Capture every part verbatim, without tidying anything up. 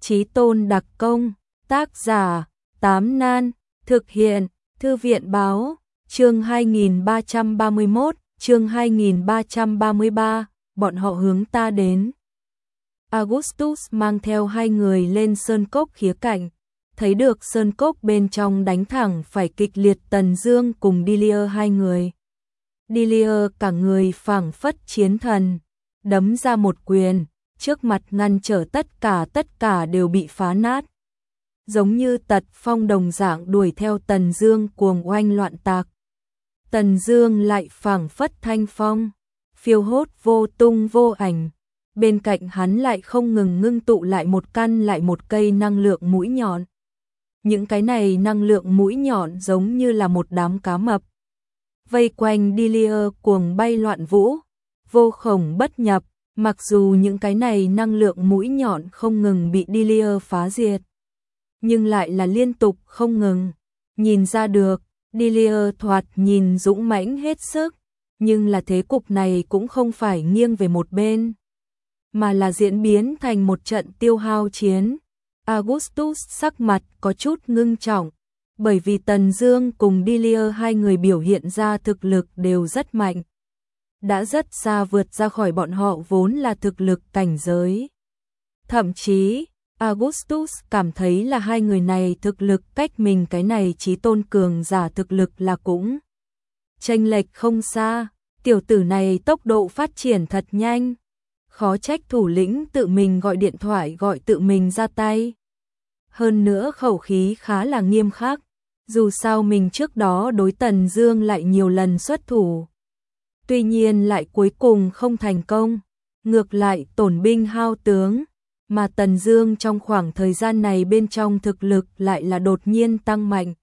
Chí tôn đặc công, tác giả, Tám Nan, thực hiện, Thư viện báo, chương hai nghìn ba trăm ba mươi mốt, chương hai nghìn ba trăm ba mươi ba, bọn họ hướng ta đến. Augustus mang theo hai người lên sơn cốc khía cạnh, thấy được sơn cốc bên trong đánh thẳng phải kịch liệt Tần Dương cùng Delia hai người. Delia cả người phảng phất chiến thần, đấm ra một quyền, trước mặt ngăn trở tất cả tất cả đều bị phá nát. Giống như tật phong đồng dạng đuổi theo Tần Dương cuồng oanh loạn tạc. Tần Dương lại phảng phất thanh phong, phiêu hốt vô tung vô ảnh. Bên cạnh hắn lại không ngừng ngưng tụ lại một căn lại một cây năng lượng mũi nhọn. Những cái này năng lượng mũi nhọn giống như là một đám cá mập. Vây quanh Delia cuồng bay loạn vũ, vô khổng bất nhập, mặc dù những cái này năng lượng mũi nhọn không ngừng bị Delia phá diệt, nhưng lại là liên tục không ngừng. Nhìn ra được, Delia thoạt nhìn dũng mãnh hết sức, nhưng là thế cục này cũng không phải nghiêng về một bên, mà là diễn biến thành một trận tiêu hao chiến. Augustus sắc mặt có chút ngưng trọng, bởi vì Tần Dương cùng Delia hai người biểu hiện ra thực lực đều rất mạnh, đã rất xa vượt ra khỏi bọn họ vốn là thực lực cảnh giới. Thậm chí, Augustus cảm thấy là hai người này thực lực cách mình cái này chí tôn cường giả thực lực là cũng chênh lệch không xa. Tiểu tử này tốc độ phát triển thật nhanh, khó trách thủ lĩnh tự mình gọi điện thoại gọi tự mình ra tay. Hơn nữa khẩu khí khá là nghiêm khắc, dù sao mình trước đó đối Tần Dương lại nhiều lần xuất thủ, tuy nhiên lại cuối cùng không thành công, ngược lại tổn binh hao tướng, mà Tần Dương trong khoảng thời gian này bên trong thực lực lại là đột nhiên tăng mạnh.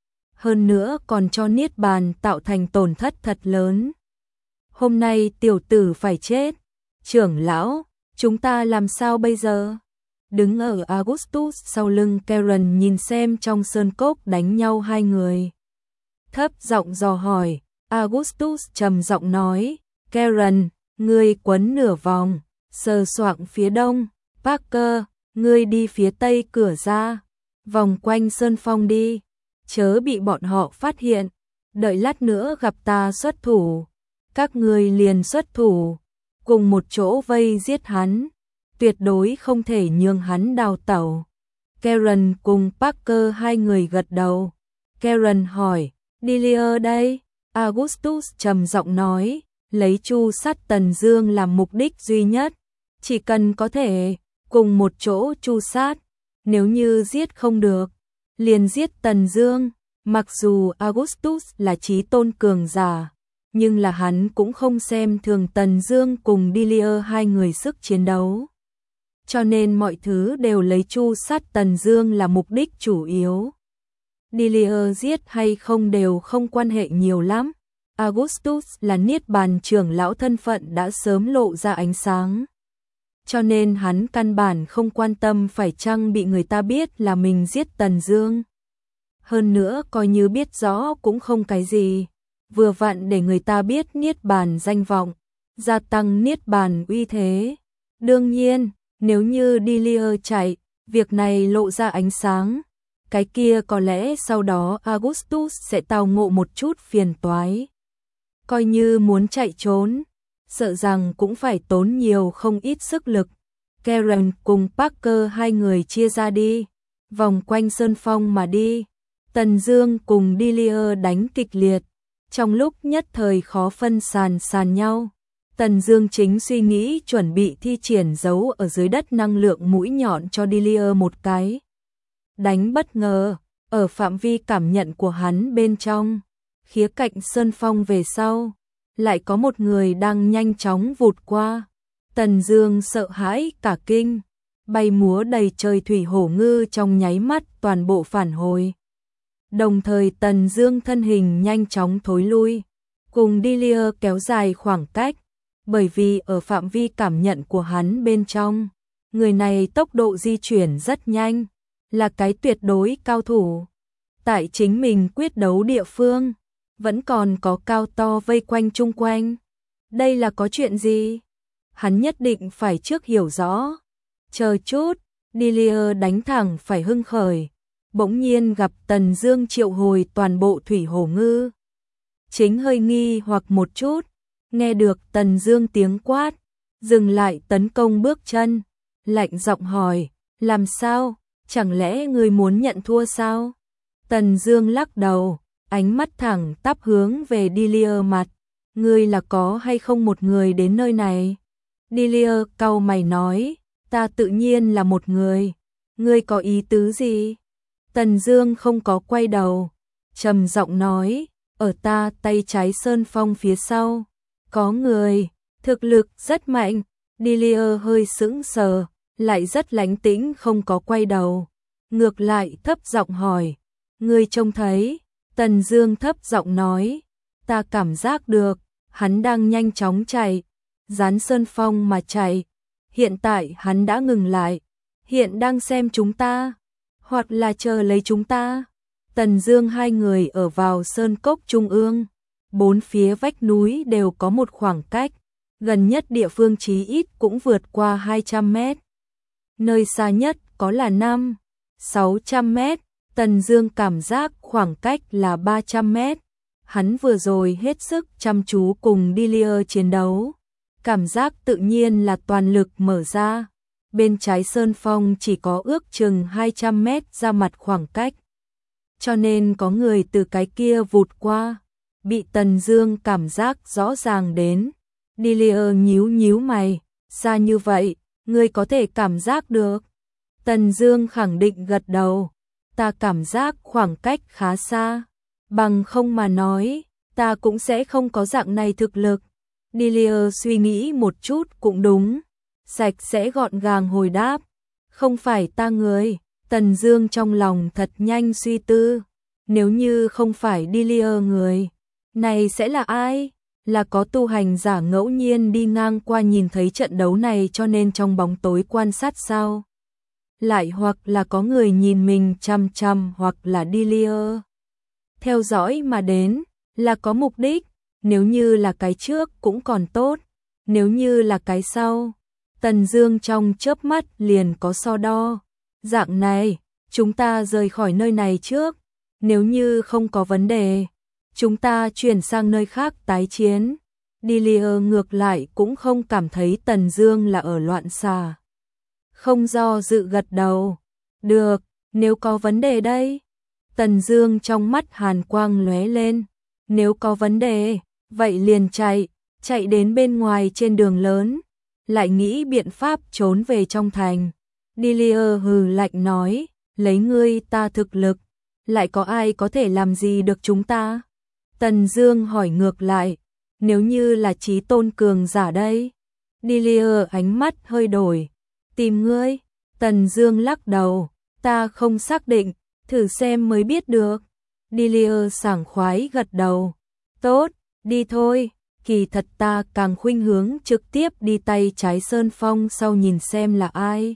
Hơn nữa còn cho Niết Bàn tạo thành tổn thất thật lớn. Hôm nay tiểu tử phải chết. Trưởng lão, chúng ta làm sao bây giờ? Đứng ở Augustus sau lưng Karen nhìn xem trong sơn cốc đánh nhau hai người, thấp giọng dò hỏi. Augustus trầm giọng nói, Karen, ngươi quấn nửa vòng, sờ soạng phía đông. Parker, ngươi đi phía tây cửa ra, vòng quanh sơn phong đi, chớ bị bọn họ phát hiện, đợi lát nữa gặp ta xuất thủ, các ngươi liền xuất thủ, cùng một chỗ vây giết hắn, tuyệt đối không thể nhường hắn đào tẩu. Karen cùng Parker hai người gật đầu. Karen hỏi, Delia đây? Augustus trầm giọng nói, lấy chu sát Tần Dương làm mục đích duy nhất, chỉ cần có thể cùng một chỗ chu sát, nếu như giết không được, liền giết Tần Dương. Mặc dù Augustus là chí tôn cường giả, nhưng là hắn cũng không xem thường Tần Dương cùng Delia hai người sức chiến đấu, cho nên mọi thứ đều lấy chu sát Tần Dương là mục đích chủ yếu. Delia giết hay không đều không quan hệ nhiều lắm. Augustus là Niết Bàn trưởng lão, thân phận đã sớm lộ ra ánh sáng, cho nên hắn căn bản không quan tâm phải chăng bị người ta biết là mình giết Tần Dương. Hơn nữa coi như biết rõ cũng không cái gì, vừa vặn để người ta biết Niết Bàn danh vọng, gia tăng Niết Bàn uy thế. Đương nhiên, nếu như Delia chạy, việc này lộ ra ánh sáng, cái kia có lẽ sau đó Augustus sẽ tao ngộ một chút phiền toái. Coi như muốn chạy trốn, sợ rằng cũng phải tốn nhiều không ít sức lực. Karen cùng Parker hai người chia ra đi, vòng quanh sơn phong mà đi. Tần Dương cùng Delia đánh kịch liệt, trong lúc nhất thời khó phân sàn sàn nhau. Tần Dương chính suy nghĩ chuẩn bị thi triển giấu ở dưới đất năng lượng mũi nhọn cho Delia một cái đánh bất ngờ, ở phạm vi cảm nhận của hắn bên trong, khía cạnh sơn phong về sau, lại có một người đang nhanh chóng vụt qua. Tần Dương sợ hãi cả kinh, bay múa đầy trời thủy hổ ngư trong nháy mắt toàn bộ phản hồi. Đồng thời Tần Dương thân hình nhanh chóng thối lui, cùng Delia kéo dài khoảng cách, bởi vì ở phạm vi cảm nhận của hắn bên trong, người này tốc độ di chuyển rất nhanh, là cái tuyệt đối cao thủ. Tại chính mình quyết đấu địa phương, vẫn còn có cao to vây quanh chung quanh. Đây là có chuyện gì? Hắn nhất định phải trước hiểu rõ. Chờ chút, Delia đánh thẳng phải hưng khởi, bỗng nhiên gặp Tần Dương triệu hồi toàn bộ thủy hổ ngư. Chính hơi nghi hoặc một chút, nghe được Tần Dương tiếng quát, dừng lại tấn công bước chân, lạnh giọng hỏi, làm sao, chẳng lẽ ngươi muốn nhận thua sao? Tần Dương lắc đầu, ánh mắt thẳng tắp hướng về Delia mặt, ngươi là có hay không một người đến nơi này? Delia cau mày nói, ta tự nhiên là một người, ngươi có ý tứ gì? Tần Dương không có quay đầu, trầm giọng nói, ở ta tay trái sơn phong phía sau, có người, thực lực rất mạnh. Delia hơi sững sờ, lại rất lánh tĩnh không có quay đầu, ngược lại thấp giọng hỏi, ngươi trông thấy? Tần Dương thấp giọng nói, ta cảm giác được, hắn đang nhanh chóng chạy, dán sơn phong mà chạy, hiện tại hắn đã ngừng lại, hiện đang xem chúng ta, hoặc là chờ lấy chúng ta. Tần Dương hai người ở vào sơn cốc trung ương, bốn phía vách núi đều có một khoảng cách, gần nhất địa phương chí ít cũng vượt qua hai trăm mét. Nơi xa nhất có là năm, sáu trăm mét, Tần Dương cảm giác khoảng cách là ba trăm mét. Hắn vừa rồi hết sức chăm chú cùng Delia chiến đấu, cảm giác tự nhiên là toàn lực mở ra. Bên trái sơn phong chỉ có ước chừng hai trăm mét ra mặt khoảng cách, cho nên có người từ cái kia vụt qua, bị Tần Dương cảm giác rõ ràng đến. Delia nhíu nhíu mày, xa như vậy, ngươi có thể cảm giác được? Tần Dương khẳng định gật đầu, ta cảm giác khoảng cách khá xa, bằng không mà nói, ta cũng sẽ không có dạng này thực lực. Delia suy nghĩ một chút cũng đúng, sạch sẽ gọn gàng hồi đáp, không phải ta người. Tần Dương trong lòng thật nhanh suy tư, nếu như không phải Delia người, này sẽ là ai? Là có tu hành giả ngẫu nhiên đi ngang qua nhìn thấy trận đấu này cho nên trong bóng tối quan sát sao? Lại hoặc là có người nhìn mình chăm chăm, hoặc là Delia theo dõi mà đến, là có mục đích. Nếu như là cái trước cũng còn tốt, nếu như là cái sau, Tần Dương trong chớp mắt liền có so đo. Dạng này, chúng ta rời khỏi nơi này trước, nếu như không có vấn đề, chúng ta chuyển sang nơi khác tái chiến. Delia ngược lại cũng không cảm thấy Tần Dương là ở loạn xạ, không do dự gật đầu. Được, nếu có vấn đề đây. Tần Dương trong mắt hàn quang lóe lên, nếu có vấn đề, vậy liền chạy, chạy đến bên ngoài trên đường lớn, lại nghĩ biện pháp trốn về trong thành. Delia hừ lạnh nói, lấy ngươi ta thực lực, lại có ai có thể làm gì được chúng ta? Tần Dương hỏi ngược lại, nếu như là chí tôn cường giả đây? Delia ánh mắt hơi đổi, tìm ngươi? Tần Dương lắc đầu, ta không xác định, thử xem mới biết được. Delia sảng khoái gật đầu, tốt, đi thôi. Kỳ thật ta càng khuynh hướng trực tiếp đi tay trái sơn phong sau nhìn xem là ai.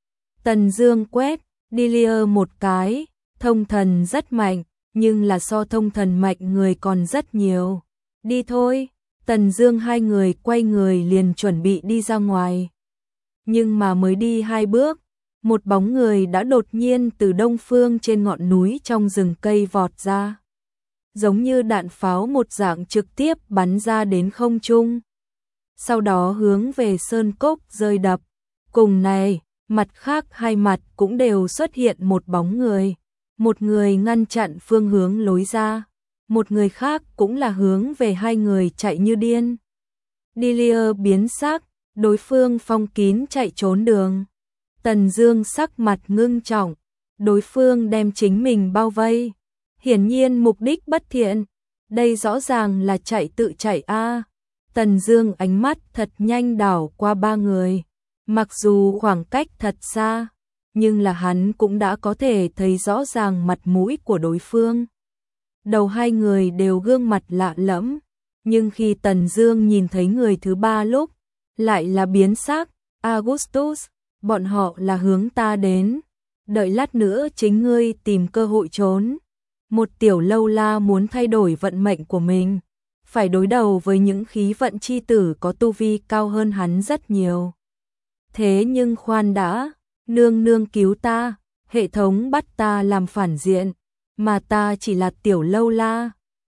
Tần Dương quét Delia một cái, thông thần rất mạnh, nhưng là so thông thần mạnh người còn rất nhiều. Đi thôi. Tần Dương hai người quay người liền chuẩn bị đi ra ngoài. Nhưng mà mới đi hai bước, một bóng người đã đột nhiên từ đông phương trên ngọn núi trong rừng cây vọt ra, giống như đạn pháo một dạng trực tiếp bắn ra đến không trung, sau đó hướng về sơn cốc rơi đập. Cùng này, mặt khác hai mặt cũng đều xuất hiện một bóng người, một người ngăn chặn phương hướng lối ra, một người khác cũng là hướng về hai người chạy như điên. Delia biến sắc, đối phương phong kín chạy trốn đường. Tần Dương sắc mặt ngưng trọng, đối phương đem chính mình bao vây, hiển nhiên mục đích bất thiện, đây rõ ràng là chạy tự chạy a. À. Tần Dương ánh mắt thật nhanh đảo qua ba người, mặc dù khoảng cách thật xa, nhưng là hắn cũng đã có thể thấy rõ ràng mặt mũi của đối phương. Đầu hai người đều gương mặt lạ lẫm, nhưng khi Tần Dương nhìn thấy người thứ ba lúc, lại là biến sắc. Augustus, bọn họ là hướng ta đến, đợi lát nữa chính ngươi tìm cơ hội trốn. Một tiểu lâu la muốn thay đổi vận mệnh của mình, phải đối đầu với những khí vận chi tử có tu vi cao hơn hắn rất nhiều. Thế nhưng khoan đã, Nương nương cứu ta, hệ thống bắt ta làm phản diện, mà ta chỉ là tiểu lâu la.